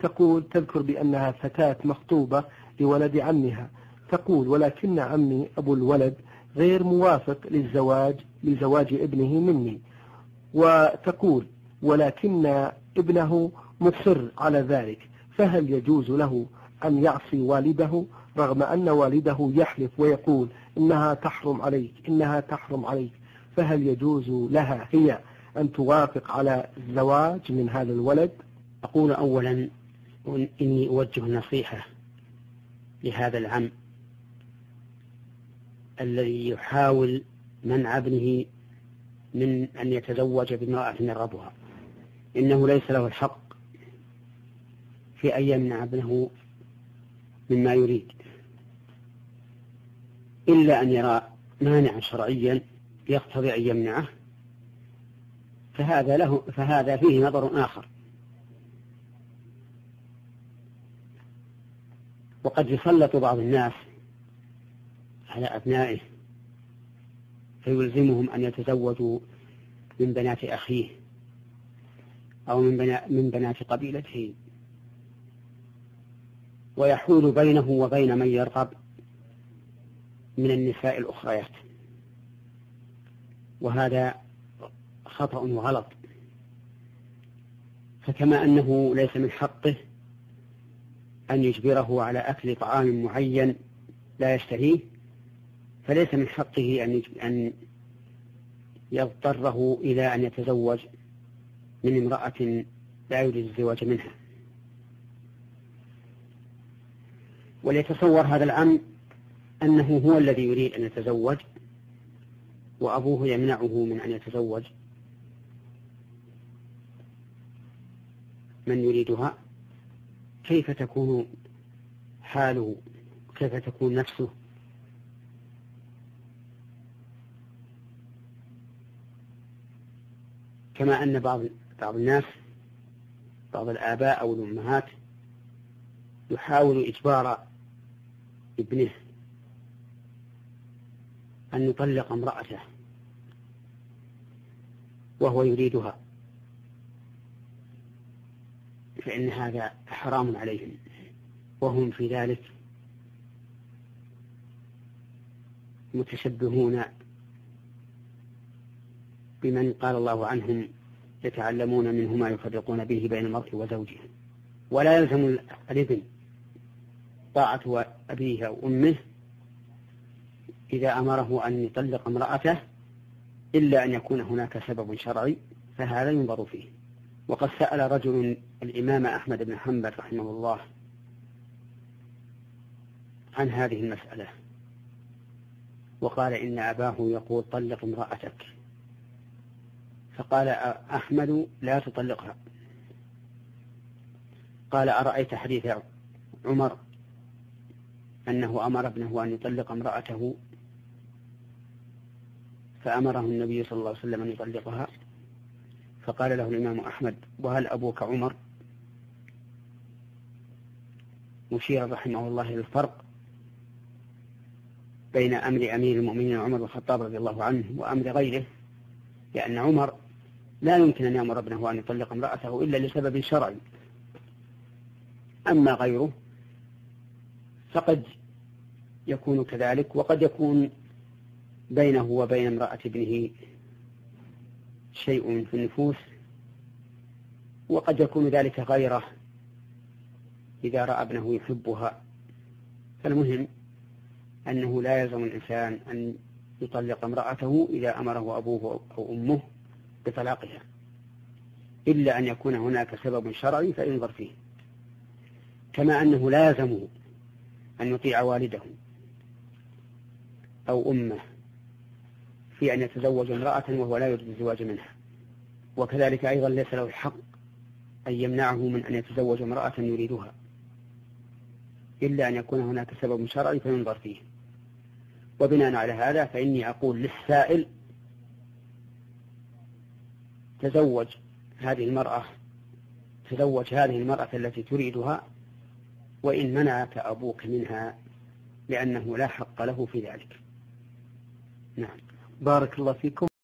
تقول تذكر بأنها فتاة مخطوبة لولد عمها، تقول ولكن عمي أبو الولد غير موافق لزواج ابنه مني، وتقول ولكن ابنه مصر على ذلك، فهل يجوز له أن يعصي والده رغم أن والده يحلف ويقول إنها تحرم عليك إنها تحرم عليك؟ فهل يجوز لها هي أن توافق على الزواج من هذا الولد؟ أقول أولا إني أوجه نصيحة لهذا العم الذي يحاول منع ابنه من أن يتزوج بامرأة يرغبها. إنه ليس له الحق في أن يمنع ابنه مما يريد إلا أن يرى مانعا شرعيا يقتضي أن يمنعه، فهذا فيه نظر آخر. وقد يسلط بعض الناس على أبنائه فيلزمهم أن يتزوجوا من بنات أخيه أو من بنات قبيلته، ويحول بينه وبين من يرغب من النساء الأخريات، وهذا خطأ وغلط. فكما أنه ليس من حقه أن يجبره على أكل طعام معين لا يشتهيه، فليس من حقه أن يضطره إلى أن يتزوج من امرأة لا يريد الزواج منها. وليتصور هذا العم أنه هو الذي يريد أن يتزوج وأبوه يمنعه من أن يتزوج من يريدها، كيف تكون حاله؟ كيف تكون نفسه؟ كما أن بعض الناس، بعض الآباء أو الأمهات يحاول إجبار ابنه أن يطلق امرأته وهو يريدها، فإن هذا حرام عليهم، وهم في ذلك متشبهون بمن قال الله عنهم يتعلمون منه ما يفرقون به بين المرء وزوجه. ولا يلزم الابن طاعة أبيه أو أمه إذا أمره أن يطلق امرأته إلا أن يكون هناك سبب شرعي، فهذا ينظر فيه. وقد سأل رجل الإمام أحمد بن حنبل رحمه الله عن هذه المسألة، وقال إن أباه يقول طلق امرأتك، فقال أحمد لا تطلقها. قال أرأيت حديث عمر أنه أمر ابنه أن يطلق امرأته فأمره النبي صلى الله عليه وسلم أن يطلقها؟ فقال له الإمام أحمد وهل أبوك عمر؟ مشير رحمه الله للفرق بين أمر أمير المؤمنين عمر بن الخطاب رضي الله عنه وأمر غيره، لأن عمر لا يمكن أن يأمر ابنه أن يطلق امرأته إلا لسبب شرعي، أما غيره فقد يكون كذلك، وقد يكون بينه وبين امرأة ابنه شيء في النفوس، وقد يكون ذلك غيره إذا رأى ابنه يحبها. فالمهم أنه لا يلزم الإنسان أن يطلق امرأته إذا أمره أبوه أو أمه بطلاقها، إلا أن يكون هناك سبب شرعي فينظر فيه. كما أنه لا يلزمه أن يطيع والده أو أمه في أن يتزوج امرأة وهو لا يريد الزواج منها، وكذلك أيضا ليس له الحق أن يمنعه من أن يتزوج امرأة يريدها، إلا أن يكون هناك سبب شرعي فينظر فيه. وبناء على هذا فإني أقول للسائل تزوج هذه المرأة التي تريدها وإن منعك أبوك منها، لأنه لا حق له في ذلك. نعم. بارك الله فيكم.